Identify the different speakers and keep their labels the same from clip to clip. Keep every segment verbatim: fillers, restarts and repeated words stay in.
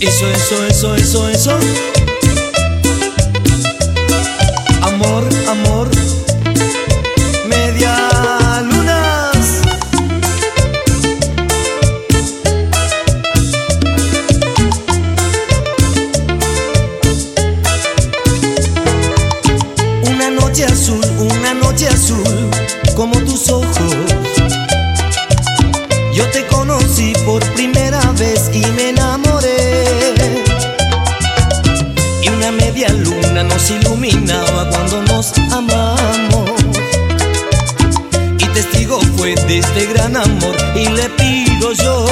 Speaker 1: Eso, eso, eso, eso, eso. Amor, amor. Media lunas. Una noche azul, una noche azul, como tus ojos. Yo te conocí por primera vez y me enamoré. Y una media luna nos iluminaba cuando nos amamos. Y testigo fue de este gran amor y le pido yo.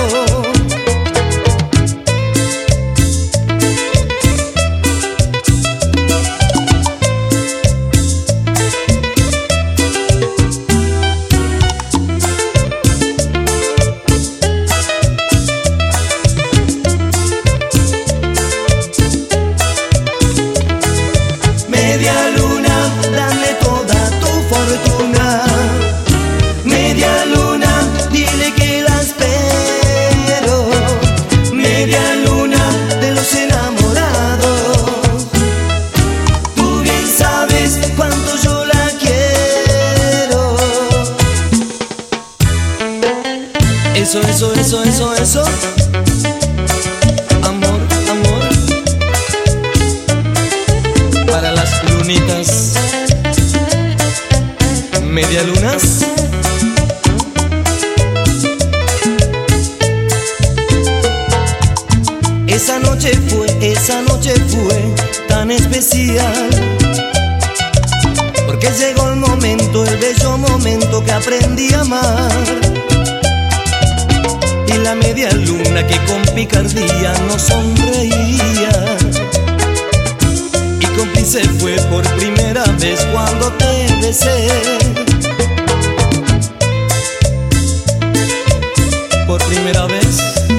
Speaker 1: Media luna, dale toda tu fortuna. Media luna, dile que la espero. Media luna de los enamorados. Tú bien sabes cuánto yo la quiero. Eso, eso, eso, eso, eso. Amor, amor. Para las lunitas, media lunas. Esa noche fue, esa noche fue tan especial, porque llegó el momento, el bello momento que aprendí a amar. Y la media luna que con picardía nos sonreía, cómplice fue por primera vez cuando te besé. Por primera vez.